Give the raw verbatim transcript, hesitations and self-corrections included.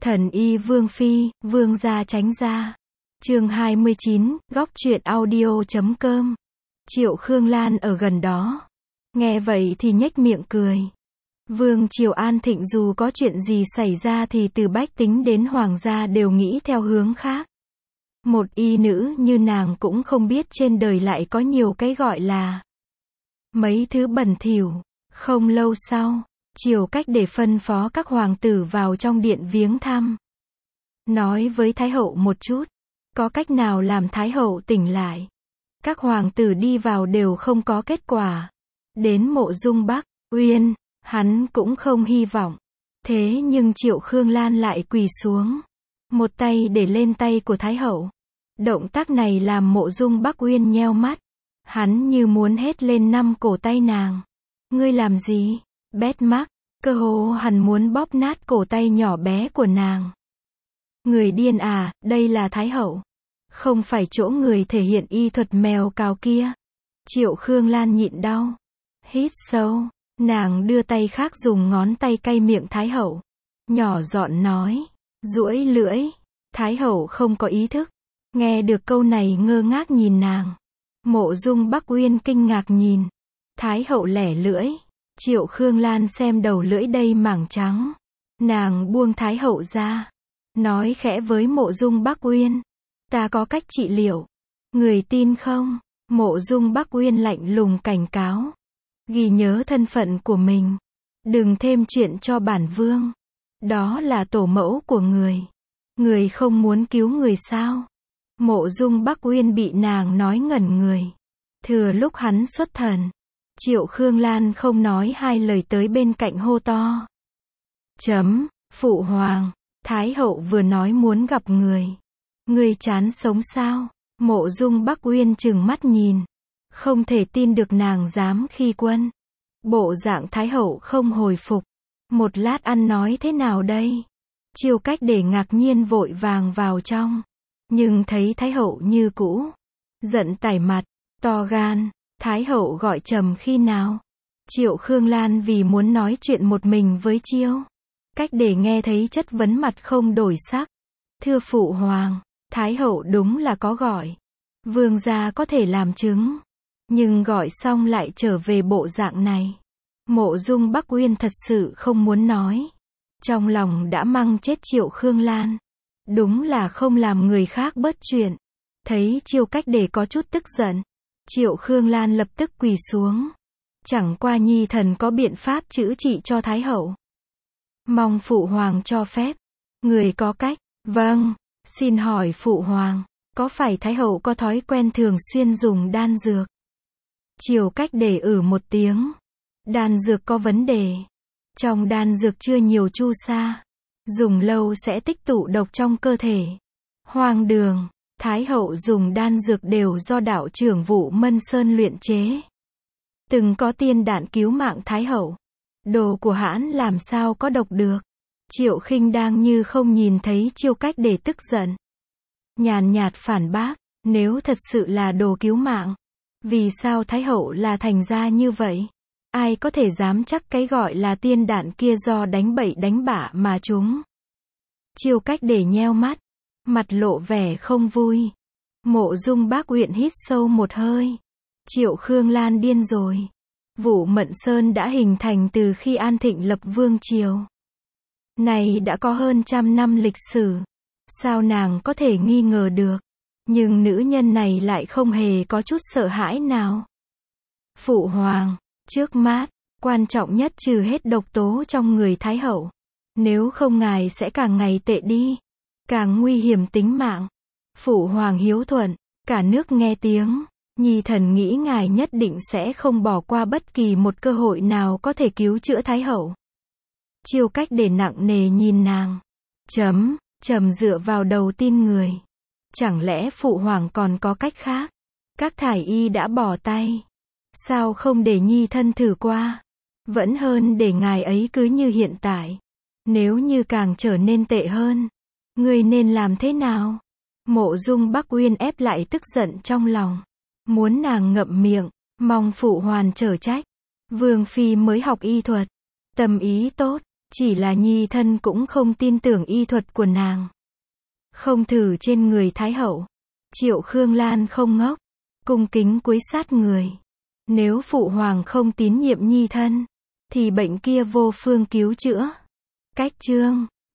Thần y Vương Phi, Vương gia tránh ra. Chương hai mươi chín, góc truyện audio chấm com. Triệu Khương Lan ở gần đó. Nghe vậy thì nhếch miệng cười. Vương triều an thịnh dù có chuyện gì xảy ra thì từ bách tính đến hoàng gia đều nghĩ theo hướng khác. Một y nữ như nàng cũng không biết trên đời lại có nhiều cái gọi là mấy thứ bẩn thỉu. Không lâu sau, Triều Cách để phân phó các hoàng tử vào trong điện viếng thăm. Nói với Thái hậu một chút, có cách nào làm Thái hậu tỉnh lại. Các hoàng tử đi vào đều không có kết quả. Đến Mộ Dung Bắc Uyên, hắn cũng không hy vọng. Thế nhưng Triệu Khương Lan lại quỳ xuống, một tay để lên tay của Thái hậu. Động tác này làm Mộ Dung Bắc Uyên nheo mắt. Hắn như muốn hét lên năm cổ tay nàng. Ngươi làm gì? Bét mắc, cơ hồ hắn muốn bóp nát cổ tay nhỏ bé của nàng. Người điên à, đây là Thái hậu. Không phải chỗ người thể hiện y thuật mèo cào kia. Triệu Khương Lan nhịn đau. Hít sâu, nàng đưa tay khác dùng ngón tay cay miệng Thái hậu. Nhỏ giọng nói, duỗi lưỡi. Thái hậu không có ý thức. Nghe được câu này ngơ ngác nhìn nàng. Mộ Dung Bắc Uyên kinh ngạc nhìn. Thái hậu lẻ lưỡi. Triệu Khương Lan xem đầu lưỡi đây mảng trắng. Nàng buông Thái hậu ra. Nói khẽ với Mộ Dung Bắc Uyên. Ta có cách trị liệu. Người tin không? Mộ Dung Bắc Uyên lạnh lùng cảnh cáo. Ghi nhớ thân phận của mình. Đừng thêm chuyện cho bản vương. Đó là tổ mẫu của người. Người không muốn cứu người sao? Mộ Dung Bắc Uyên bị nàng nói ngẩn người. Thừa lúc hắn xuất thần, Triệu Khương Lan không nói hai lời tới bên cạnh hô to. Chấm, phụ hoàng, Thái hậu vừa nói muốn gặp người. Người chán sống sao? Mộ Dung Bắc Uyên trừng mắt nhìn. Không thể tin được nàng dám khi quân. Bộ dạng Thái hậu không hồi phục. Một lát ăn nói thế nào đây? Triều Cách để ngạc nhiên vội vàng vào trong. Nhưng thấy Thái hậu như cũ. Giận tái mặt, to gan. Thái hậu gọi trầm khi nào? Triệu Khương Lan vì muốn nói chuyện một mình với Chiêu Cách để nghe thấy chất vấn mặt không đổi sắc. Thưa phụ hoàng, Thái hậu đúng là có gọi. Vương gia có thể làm chứng. Nhưng gọi xong lại trở về bộ dạng này. Mộ Dung Bắc Uyên thật sự không muốn nói. Trong lòng đã măng chết Triệu Khương Lan. Đúng là không làm người khác bớt chuyện. Thấy Chiêu Cách để có chút tức giận. Triệu Khương Lan lập tức quỳ xuống. Chẳng qua nhi thần có biện pháp chữa trị cho Thái hậu. Mong phụ hoàng cho phép. Người có cách. Vâng, xin hỏi phụ hoàng, có phải Thái hậu có thói quen thường xuyên dùng đan dược? Triều Cách để ử một tiếng. Đan dược có vấn đề. Trong đan dược chưa nhiều chu sa. Dùng lâu sẽ tích tụ độc trong cơ thể. Hoang đường. Thái hậu dùng đan dược đều do đạo trưởng Vũ Mân Sơn luyện chế. Từng có tiên đạn cứu mạng Thái hậu. Đồ của hãn làm sao có độc được. Triệu Khinh đang như không nhìn thấy Chiêu Cách để tức giận. Nhàn nhạt phản bác, nếu thật sự là đồ cứu mạng. Vì sao Thái hậu là thành ra như vậy? Ai có thể dám chắc cái gọi là tiên đạn kia do đánh bậy đánh bạ mà chúng? Chiêu Cách để nheo mắt. Mặt lộ vẻ không vui. Mộ Dung Bắc Uyên hít sâu một hơi. Triệu Khương Lan điên rồi. Vũ Mận Sơn đã hình thành từ khi An Thịnh lập vương triều. Này đã có hơn trăm năm lịch sử. Sao nàng có thể nghi ngờ được? Nhưng nữ nhân này lại không hề có chút sợ hãi nào. Phụ hoàng, trước mắt, quan trọng nhất trừ hết độc tố trong người Thái hậu. Nếu không ngài sẽ càng ngày tệ đi. Càng nguy hiểm tính mạng. Phụ hoàng hiếu thuận, cả nước nghe tiếng. Nhi thần nghĩ ngài nhất định sẽ không bỏ qua bất kỳ một cơ hội nào có thể cứu chữa Thái hậu. Chiêu Cách để nặng nề nhìn nàng. Chấm, trầm dựa vào đầu tin người. Chẳng lẽ phụ hoàng còn có cách khác? Các thải y đã bỏ tay. Sao không để nhi thân thử qua? Vẫn hơn để ngài ấy cứ như hiện tại. Nếu như càng trở nên tệ hơn, người nên làm thế nào? Mộ Dung Bắc Uyên ép lại tức giận trong lòng. Muốn nàng ngậm miệng, mong phụ hoàng chở trách. Vương phi mới học y thuật. Tâm ý tốt, Chỉ là nhi thân cũng không tin tưởng y thuật của nàng. Không thử trên người Thái hậu. Triệu Khương Lan không ngốc. Cung kính cúi sát người. Nếu phụ hoàng không tín nhiệm nhi thân, thì bệnh kia vô phương cứu chữa. Cách chương